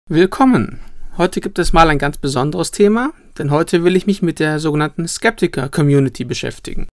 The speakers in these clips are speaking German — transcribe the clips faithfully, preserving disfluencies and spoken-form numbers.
Willkommen! Heute gibt es mal ein ganz besonderes Thema, denn heute will ich mich mit der sogenannten Skeptiker-Community beschäftigen.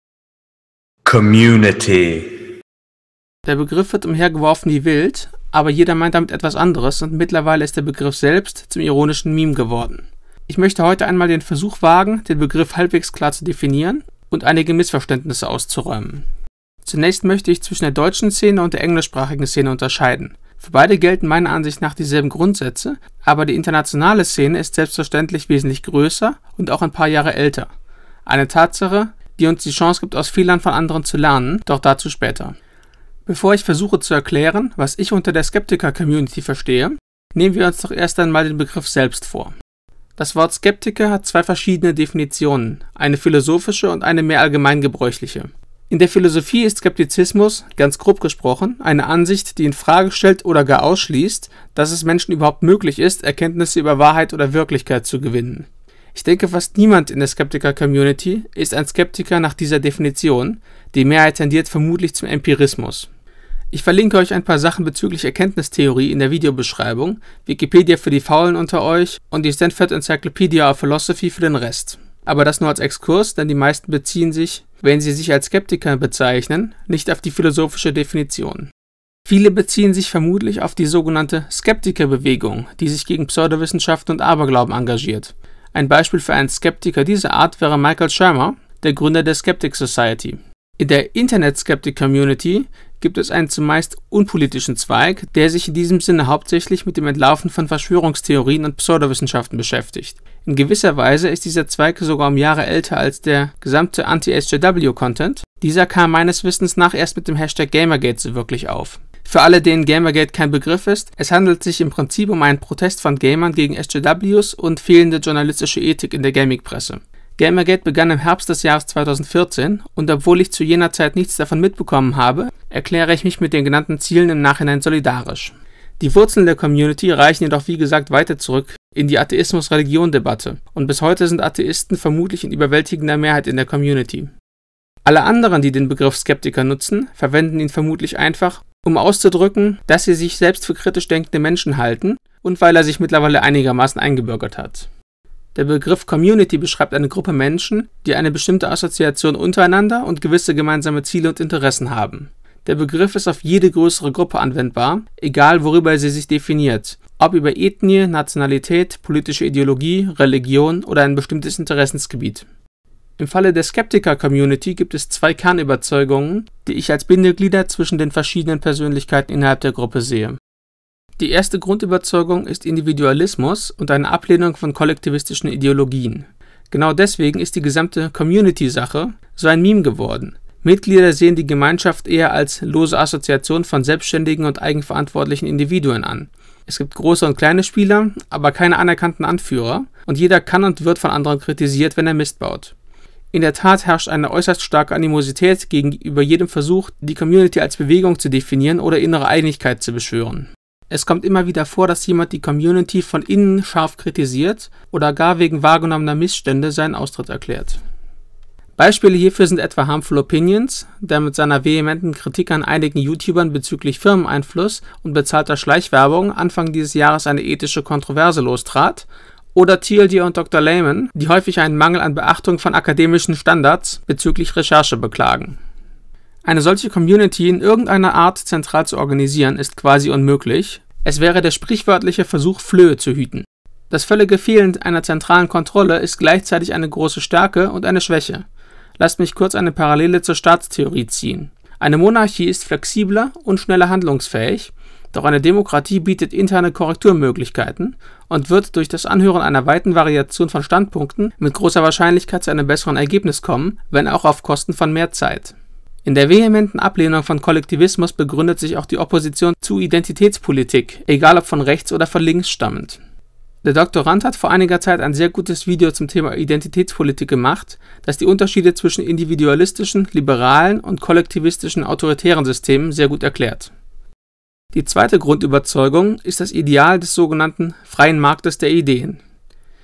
Community. Der Begriff wird umhergeworfen wie wild, aber jeder meint damit etwas anderes und mittlerweile ist der Begriff selbst zum ironischen Meme geworden. Ich möchte heute einmal den Versuch wagen, den Begriff halbwegs klar zu definieren und einige Missverständnisse auszuräumen. Zunächst möchte ich zwischen der deutschen Szene und der englischsprachigen Szene unterscheiden. Für beide gelten meiner Ansicht nach dieselben Grundsätze, aber die internationale Szene ist selbstverständlich wesentlich größer und auch ein paar Jahre älter. Eine Tatsache, die uns die Chance gibt, aus Fehlern von anderen zu lernen, doch dazu später. Bevor ich versuche zu erklären, was ich unter der Skeptiker-Community verstehe, nehmen wir uns doch erst einmal den Begriff selbst vor. Das Wort Skeptiker hat zwei verschiedene Definitionen, eine philosophische und eine mehr allgemeingebräuchliche. In der Philosophie ist Skeptizismus, ganz grob gesprochen, eine Ansicht, die in Frage stellt oder gar ausschließt, dass es Menschen überhaupt möglich ist, Erkenntnisse über Wahrheit oder Wirklichkeit zu gewinnen. Ich denke, fast niemand in der Skeptiker-Community ist ein Skeptiker nach dieser Definition, die Mehrheit tendiert vermutlich zum Empirismus. Ich verlinke euch ein paar Sachen bezüglich Erkenntnistheorie in der Videobeschreibung, Wikipedia für die Faulen unter euch und die Stanford Encyclopedia of Philosophy für den Rest. Aber das nur als Exkurs, denn die meisten beziehen sich, wenn sie sich als Skeptiker bezeichnen, nicht auf die philosophische Definition. Viele beziehen sich vermutlich auf die sogenannte Skeptikerbewegung, die sich gegen Pseudowissenschaften und Aberglauben engagiert. Ein Beispiel für einen Skeptiker dieser Art wäre Michael Shermer, der Gründer der Skeptic Society. In der Internet-Skeptic-Community gibt es einen zumeist unpolitischen Zweig, der sich in diesem Sinne hauptsächlich mit dem Entlarven von Verschwörungstheorien und Pseudowissenschaften beschäftigt. In gewisser Weise ist dieser Zweig sogar um Jahre älter als der gesamte Anti-S J W-Content. Dieser kam meines Wissens nach erst mit dem Hashtag Gamergate so wirklich auf. Für alle, denen Gamergate kein Begriff ist, es handelt sich im Prinzip um einen Protest von Gamern gegen S J Ws und fehlende journalistische Ethik in der Gaming-Presse. Gamergate begann im Herbst des Jahres zweitausendvierzehn und obwohl ich zu jener Zeit nichts davon mitbekommen habe, erkläre ich mich mit den genannten Zielen im Nachhinein solidarisch. Die Wurzeln der Community reichen jedoch wie gesagt weiter zurück in die Atheismus-Religion-Debatte und bis heute sind Atheisten vermutlich in überwältigender Mehrheit in der Community. Alle anderen, die den Begriff Skeptiker nutzen, verwenden ihn vermutlich einfach, um auszudrücken, dass sie sich selbst für kritisch denkende Menschen halten und weil er sich mittlerweile einigermaßen eingebürgert hat. Der Begriff Community beschreibt eine Gruppe Menschen, die eine bestimmte Assoziation untereinander und gewisse gemeinsame Ziele und Interessen haben. Der Begriff ist auf jede größere Gruppe anwendbar, egal worüber sie sich definiert, ob über Ethnie, Nationalität, politische Ideologie, Religion oder ein bestimmtes Interessensgebiet. Im Falle der Skeptiker-Community gibt es zwei Kernüberzeugungen, die ich als Bindeglieder zwischen den verschiedenen Persönlichkeiten innerhalb der Gruppe sehe. Die erste Grundüberzeugung ist Individualismus und eine Ablehnung von kollektivistischen Ideologien. Genau deswegen ist die gesamte Community-Sache so ein Meme geworden. Mitglieder sehen die Gemeinschaft eher als lose Assoziation von selbstständigen und eigenverantwortlichen Individuen an. Es gibt große und kleine Spieler, aber keine anerkannten Anführer und jeder kann und wird von anderen kritisiert, wenn er Mist baut. In der Tat herrscht eine äußerst starke Animosität gegenüber jedem Versuch, die Community als Bewegung zu definieren oder innere Einigkeit zu beschwören. Es kommt immer wieder vor, dass jemand die Community von innen scharf kritisiert oder gar wegen wahrgenommener Missstände seinen Austritt erklärt. Beispiele hierfür sind etwa Harmful Opinions, der mit seiner vehementen Kritik an einigen YouTubern bezüglich Firmeneinfluss und bezahlter Schleichwerbung Anfang dieses Jahres eine ethische Kontroverse lostrat, oder T L D und Doktor Layman, die häufig einen Mangel an Beachtung von akademischen Standards bezüglich Recherche beklagen. Eine solche Community in irgendeiner Art zentral zu organisieren, ist quasi unmöglich. Es wäre der sprichwörtliche Versuch, Flöhe zu hüten. Das völlige Fehlen einer zentralen Kontrolle ist gleichzeitig eine große Stärke und eine Schwäche. Lasst mich kurz eine Parallele zur Staatstheorie ziehen. Eine Monarchie ist flexibler und schneller handlungsfähig, doch eine Demokratie bietet interne Korrekturmöglichkeiten und wird durch das Anhören einer weiten Variation von Standpunkten mit großer Wahrscheinlichkeit zu einem besseren Ergebnis kommen, wenn auch auf Kosten von mehr Zeit. In der vehementen Ablehnung von Kollektivismus begründet sich auch die Opposition zu Identitätspolitik, egal ob von rechts oder von links stammend. Der Doktorand hat vor einiger Zeit ein sehr gutes Video zum Thema Identitätspolitik gemacht, das die Unterschiede zwischen individualistischen, liberalen und kollektivistischen autoritären Systemen sehr gut erklärt. Die zweite Grundüberzeugung ist das Ideal des sogenannten freien Marktes der Ideen.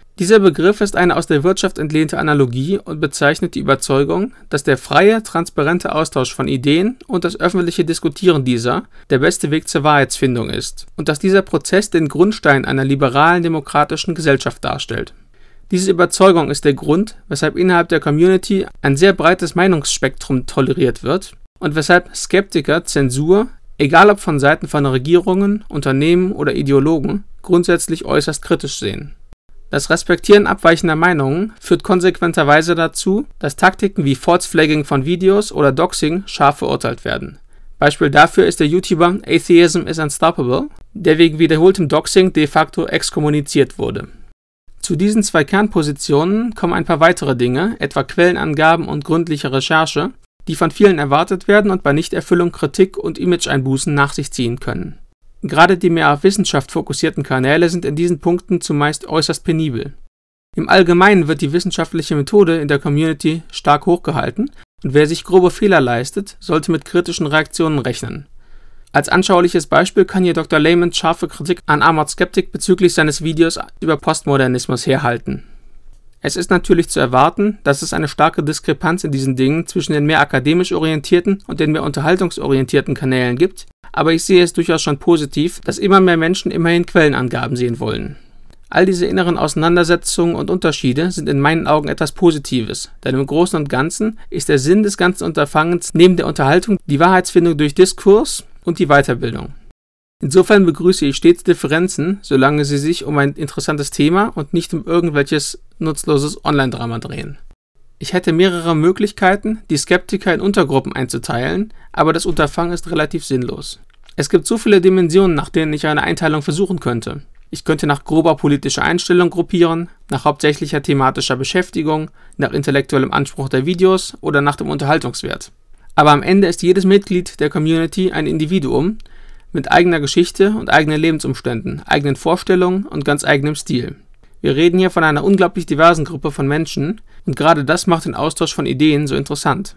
Dieser Begriff ist eine aus der Wirtschaft entlehnte Analogie und bezeichnet die Überzeugung, dass der freie, transparente Austausch von Ideen und das öffentliche Diskutieren dieser der beste Weg zur Wahrheitsfindung ist und dass dieser Prozess den Grundstein einer liberalen, demokratischen Gesellschaft darstellt. Diese Überzeugung ist der Grund, weshalb innerhalb der Community ein sehr breites Meinungsspektrum toleriert wird und weshalb Skeptiker Zensur, egal ob von Seiten von Regierungen, Unternehmen oder Ideologen, grundsätzlich äußerst kritisch sehen. Das Respektieren abweichender Meinungen führt konsequenterweise dazu, dass Taktiken wie False-Flagging von Videos oder Doxing scharf verurteilt werden. Beispiel dafür ist der YouTuber Atheism is Unstoppable, der wegen wiederholtem Doxing de facto exkommuniziert wurde. Zu diesen zwei Kernpositionen kommen ein paar weitere Dinge, etwa Quellenangaben und gründliche Recherche, die von vielen erwartet werden und bei Nichterfüllung Kritik und Imageeinbußen nach sich ziehen können. Gerade die mehr auf Wissenschaft fokussierten Kanäle sind in diesen Punkten zumeist äußerst penibel. Im Allgemeinen wird die wissenschaftliche Methode in der Community stark hochgehalten und wer sich grobe Fehler leistet, sollte mit kritischen Reaktionen rechnen. Als anschauliches Beispiel kann hier Doktor Layman scharfe Kritik an Armored Skeptic bezüglich seines Videos über Postmodernismus herhalten. Es ist natürlich zu erwarten, dass es eine starke Diskrepanz in diesen Dingen zwischen den mehr akademisch orientierten und den mehr unterhaltungsorientierten Kanälen gibt, aber ich sehe es durchaus schon positiv, dass immer mehr Menschen immerhin Quellenangaben sehen wollen. All diese inneren Auseinandersetzungen und Unterschiede sind in meinen Augen etwas Positives, denn im Großen und Ganzen ist der Sinn des ganzen Unterfangens neben der Unterhaltung die Wahrheitsfindung durch Diskurs und die Weiterbildung. Insofern begrüße ich stets Differenzen, solange sie sich um ein interessantes Thema und nicht um irgendwelches nutzloses Online-Drama drehen. Ich hätte mehrere Möglichkeiten, die Skeptiker in Untergruppen einzuteilen, aber das Unterfangen ist relativ sinnlos. Es gibt so viele Dimensionen, nach denen ich eine Einteilung versuchen könnte. Ich könnte nach grober politischer Einstellung gruppieren, nach hauptsächlicher thematischer Beschäftigung, nach intellektuellem Anspruch der Videos oder nach dem Unterhaltungswert. Aber am Ende ist jedes Mitglied der Community ein Individuum mit eigener Geschichte und eigenen Lebensumständen, eigenen Vorstellungen und ganz eigenem Stil. Wir reden hier von einer unglaublich diversen Gruppe von Menschen und gerade das macht den Austausch von Ideen so interessant.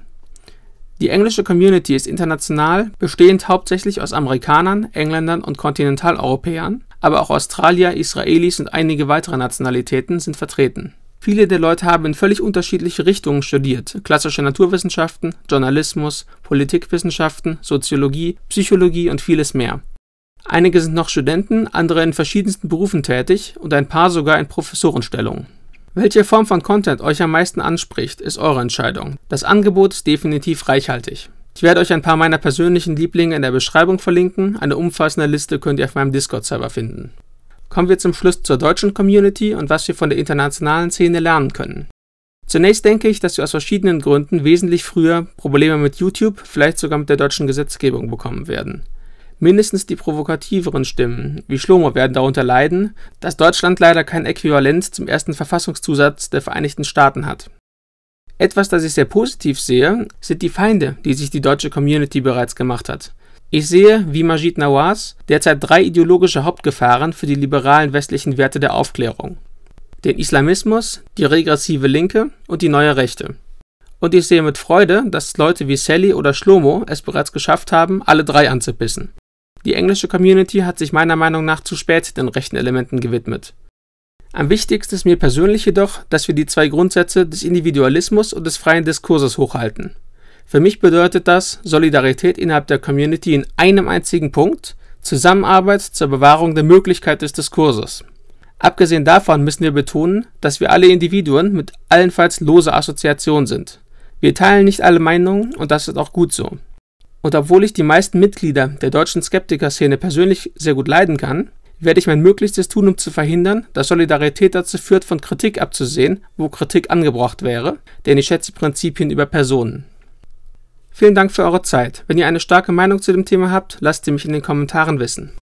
Die englische Community ist international, bestehend hauptsächlich aus Amerikanern, Engländern und Kontinentaleuropäern, aber auch Australier, Israelis und einige weitere Nationalitäten sind vertreten. Viele der Leute haben in völlig unterschiedliche Richtungen studiert: klassische Naturwissenschaften, Journalismus, Politikwissenschaften, Soziologie, Psychologie und vieles mehr. Einige sind noch Studenten, andere in verschiedensten Berufen tätig und ein paar sogar in Professorenstellungen. Welche Form von Content euch am meisten anspricht, ist eure Entscheidung. Das Angebot ist definitiv reichhaltig. Ich werde euch ein paar meiner persönlichen Lieblinge in der Beschreibung verlinken, eine umfassende Liste könnt ihr auf meinem Discord-Server finden. Kommen wir zum Schluss zur deutschen Community und was wir von der internationalen Szene lernen können. Zunächst denke ich, dass wir aus verschiedenen Gründen wesentlich früher Probleme mit YouTube, vielleicht sogar mit der deutschen Gesetzgebung bekommen werden. Mindestens die provokativeren Stimmen, wie Schlomo, werden darunter leiden, dass Deutschland leider kein Äquivalent zum ersten Verfassungszusatz der Vereinigten Staaten hat. Etwas, das ich sehr positiv sehe, sind die Feinde, die sich die deutsche Community bereits gemacht hat. Ich sehe, wie Maajid Nawaz, derzeit drei ideologische Hauptgefahren für die liberalen westlichen Werte der Aufklärung: den Islamismus, die regressive Linke und die neue Rechte. Und ich sehe mit Freude, dass Leute wie Sally oder Shlomo es bereits geschafft haben, alle drei anzubissen. Die englische Community hat sich meiner Meinung nach zu spät den rechten Elementen gewidmet. Am wichtigsten ist mir persönlich jedoch, dass wir die zwei Grundsätze des Individualismus und des freien Diskurses hochhalten. Für mich bedeutet das Solidarität innerhalb der Community in einem einzigen Punkt, Zusammenarbeit zur Bewahrung der Möglichkeit des Diskurses. Abgesehen davon müssen wir betonen, dass wir alle Individuen mit allenfalls loser Assoziation sind. Wir teilen nicht alle Meinungen und das ist auch gut so. Und obwohl ich die meisten Mitglieder der deutschen Skeptiker-Szene persönlich sehr gut leiden kann, werde ich mein Möglichstes tun, um zu verhindern, dass Solidarität dazu führt, von Kritik abzusehen, wo Kritik angebracht wäre, denn ich schätze Prinzipien über Personen. Vielen Dank für eure Zeit. Wenn ihr eine starke Meinung zu dem Thema habt, lasst sie mich in den Kommentaren wissen.